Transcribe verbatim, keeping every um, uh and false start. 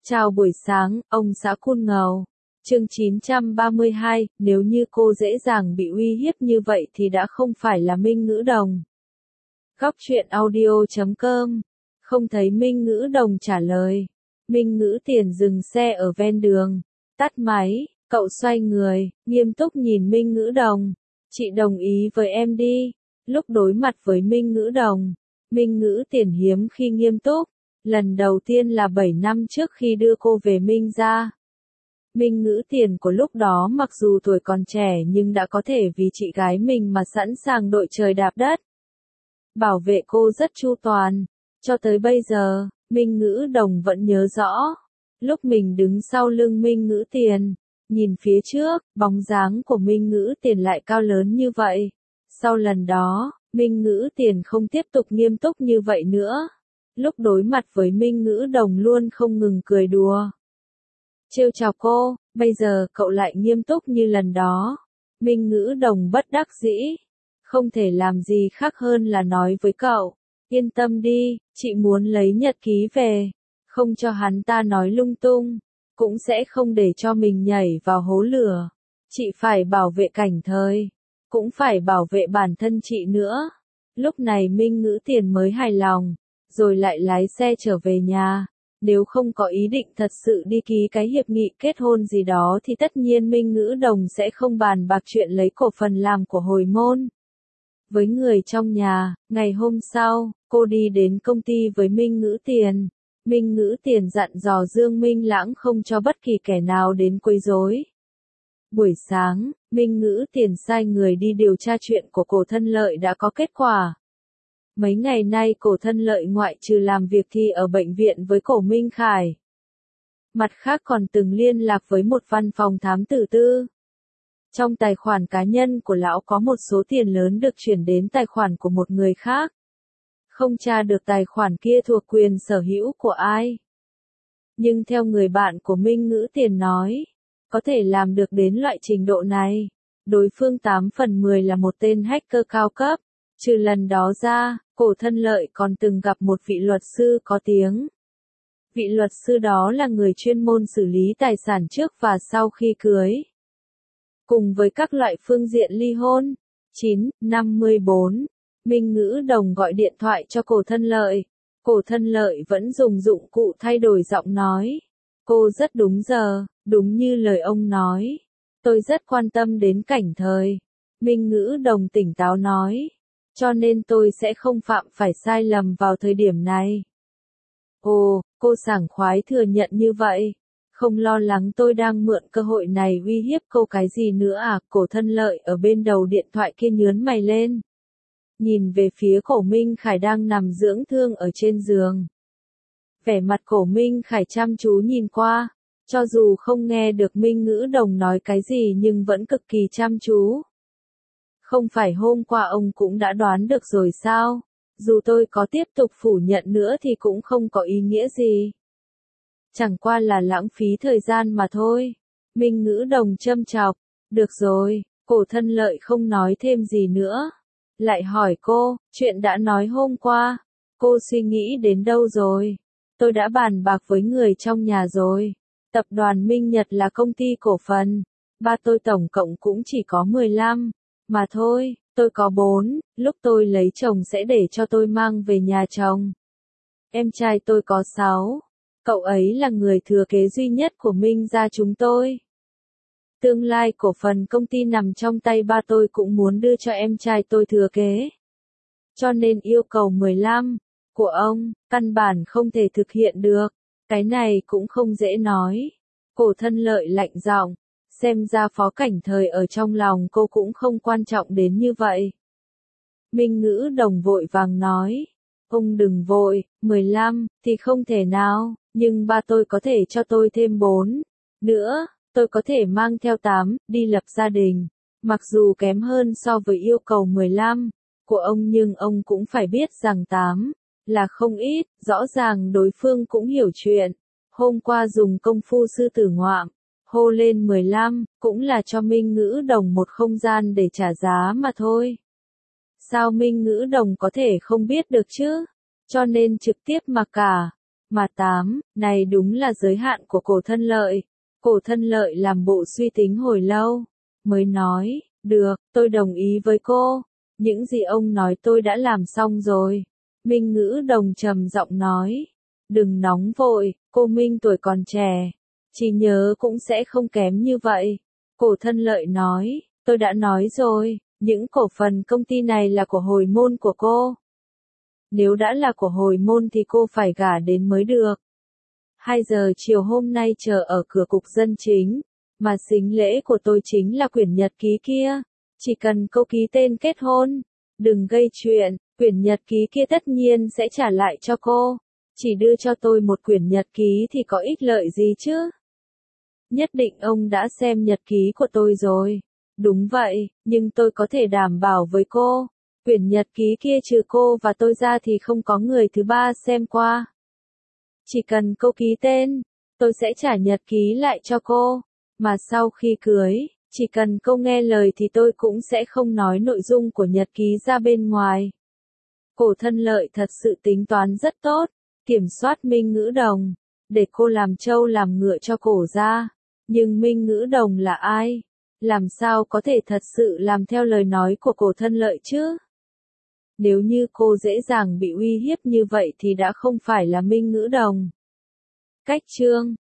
Chào buổi sáng, ông xã Cool Ngầu. Chương chín trăm ba mươi hai, nếu như cô dễ dàng bị uy hiếp như vậy thì đã không phải là Minh Ngữ Đồng. Góc truyện audio chấm com. Không thấy Minh Ngữ Đồng trả lời. Minh Ngữ Tiền dừng xe ở ven đường. Tắt máy, cậu xoay người, nghiêm túc nhìn Minh Ngữ Đồng. Chị đồng ý với em đi. Lúc đối mặt với Minh Ngữ Đồng, Minh Ngữ Tiền hiếm khi nghiêm túc. Lần đầu tiên là bảy năm trước khi đưa cô về Minh gia. Minh Ngữ Tiền của lúc đó mặc dù tuổi còn trẻ nhưng đã có thể vì chị gái mình mà sẵn sàng đội trời đạp đất. Bảo vệ cô rất chu toàn. Cho tới bây giờ, Minh Ngữ Đồng vẫn nhớ rõ. Lúc mình đứng sau lưng Minh Ngữ Tiền, nhìn phía trước, bóng dáng của Minh Ngữ Tiền lại cao lớn như vậy. Sau lần đó, Minh Ngữ Tiền không tiếp tục nghiêm túc như vậy nữa. Lúc đối mặt với Minh Ngữ Đồng luôn không ngừng cười đùa. Trêu chọc cô, bây giờ cậu lại nghiêm túc như lần đó. Minh Ngữ Đồng bất đắc dĩ. Không thể làm gì khác hơn là nói với cậu. Yên tâm đi, chị muốn lấy nhật ký về. Không cho hắn ta nói lung tung. Cũng sẽ không để cho mình nhảy vào hố lửa. Chị phải bảo vệ Cảnh Thời. Cũng phải bảo vệ bản thân chị nữa. Lúc này Minh Ngữ Tiền mới hài lòng. Rồi lại lái xe trở về nhà. Nếu không có ý định thật sự đi ký cái hiệp nghị kết hôn gì đó thì tất nhiên Minh Ngữ Đồng sẽ không bàn bạc chuyện lấy cổ phần làm của hồi môn. Với người trong nhà, ngày hôm sau, cô đi đến công ty với Minh Ngữ Tiền. Minh Ngữ Tiền dặn dò Dương Minh Lãng không cho bất kỳ kẻ nào đến quấy rối. Buổi sáng, Minh Ngữ Tiền sai người đi điều tra chuyện của Cổ Thân Lợi đã có kết quả. Mấy ngày nay Cổ Thân Lợi ngoại trừ làm việc thì ở bệnh viện với Cổ Minh Khải. Mặt khác còn từng liên lạc với một văn phòng thám tử tư. Trong tài khoản cá nhân của lão có một số tiền lớn được chuyển đến tài khoản của một người khác. Không tra được tài khoản kia thuộc quyền sở hữu của ai. Nhưng theo người bạn của Minh Ngữ Tiền nói, có thể làm được đến loại trình độ này. Đối phương tám phần mười là một tên hacker cao cấp. Trừ lần đó ra, Cổ Thân Lợi còn từng gặp một vị luật sư có tiếng. Vị luật sư đó là người chuyên môn xử lý tài sản trước và sau khi cưới. Cùng với các loại phương diện ly hôn. chín năm mươi bốn, Minh Ngữ Đồng gọi điện thoại cho Cổ Thân Lợi. Cổ Thân Lợi vẫn dùng dụng cụ thay đổi giọng nói. Cô rất đúng giờ, đúng như lời ông nói. Tôi rất quan tâm đến Cảnh Thời. Minh Ngữ Đồng tỉnh táo nói. Cho nên tôi sẽ không phạm phải sai lầm vào thời điểm này. Ồ, cô sảng khoái thừa nhận như vậy. Không lo lắng tôi đang mượn cơ hội này uy hiếp cô cái gì nữa à? Cổ Thân Lợi ở bên đầu điện thoại kia nhướng mày lên. Nhìn về phía Cổ Minh Khải đang nằm dưỡng thương ở trên giường. Vẻ mặt Cổ Minh Khải chăm chú nhìn qua. Cho dù không nghe được Minh Ngữ Đồng nói cái gì nhưng vẫn cực kỳ chăm chú. Không phải hôm qua ông cũng đã đoán được rồi sao? Dù tôi có tiếp tục phủ nhận nữa thì cũng không có ý nghĩa gì. Chẳng qua là lãng phí thời gian mà thôi. Minh Ngữ Đồng châm chọc. Được rồi, Cổ Thân Lợi không nói thêm gì nữa. Lại hỏi cô, chuyện đã nói hôm qua. Cô suy nghĩ đến đâu rồi? Tôi đã bàn bạc với người trong nhà rồi. Tập đoàn Minh Nhật là công ty cổ phần. Ba tôi tổng cộng cũng chỉ có mười lăm. Mà thôi, tôi có bốn, lúc tôi lấy chồng sẽ để cho tôi mang về nhà chồng. Em trai tôi có sáu. Cậu ấy là người thừa kế duy nhất của Minh gia chúng tôi. Tương lai cổ phần công ty nằm trong tay ba tôi cũng muốn đưa cho em trai tôi thừa kế. Cho nên yêu cầu mười lăm của ông, căn bản không thể thực hiện được. Cái này cũng không dễ nói. Cổ Thân Lợi lạnh giọng. Xem ra Phó Cảnh Thời ở trong lòng cô cũng không quan trọng đến như vậy. Minh Ngữ Đồng vội vàng nói. Ông đừng vội, mười lăm, thì không thể nào, nhưng ba tôi có thể cho tôi thêm bốn. Nữa, tôi có thể mang theo tám, đi lập gia đình. Mặc dù kém hơn so với yêu cầu mười lăm của ông nhưng ông cũng phải biết rằng tám là không ít, rõ ràng đối phương cũng hiểu chuyện. Hôm qua dùng công phu sư tử ngoạm. Hô lên mười lăm, cũng là cho Minh Ngữ Đồng một không gian để trả giá mà thôi. Sao Minh Ngữ Đồng có thể không biết được chứ? Cho nên trực tiếp mà cả. Mà tám, này đúng là giới hạn của Cổ Thân Lợi. Cổ Thân Lợi làm bộ suy tính hồi lâu, mới nói, được, tôi đồng ý với cô. Những gì ông nói tôi đã làm xong rồi. Minh Ngữ Đồng trầm giọng nói, đừng nóng vội, cô Minh tuổi còn trẻ, chỉ nhớ cũng sẽ không kém như vậy. Cổ Thân Lợi nói, tôi đã nói rồi, những cổ phần công ty này là của hồi môn của cô. Nếu đã là của hồi môn thì cô phải gả đến mới được. Hai giờ chiều hôm nay chờ ở cửa cục dân chính, mà sính lễ của tôi chính là quyển nhật ký kia. Chỉ cần cô ký tên kết hôn, đừng gây chuyện, quyển nhật ký kia tất nhiên sẽ trả lại cho cô. Chỉ đưa cho tôi một quyển nhật ký thì có ích lợi gì chứ? Nhất định ông đã xem nhật ký của tôi rồi. Đúng vậy, nhưng tôi có thể đảm bảo với cô, quyển nhật ký kia trừ cô và tôi ra thì không có người thứ ba xem qua. Chỉ cần cô ký tên, tôi sẽ trả nhật ký lại cho cô. Mà sau khi cưới, chỉ cần cô nghe lời thì tôi cũng sẽ không nói nội dung của nhật ký ra bên ngoài. Cổ Thân Lợi thật sự tính toán rất tốt, kiểm soát Minh Ngữ Đồng, để cô làm trâu làm ngựa cho cổ ra. Nhưng Minh Ngữ Đồng là ai? Làm sao có thể thật sự làm theo lời nói của Cổ Thân Lợi chứ? Nếu như cô dễ dàng bị uy hiếp như vậy thì đã không phải là Minh Ngữ Đồng. Cách chương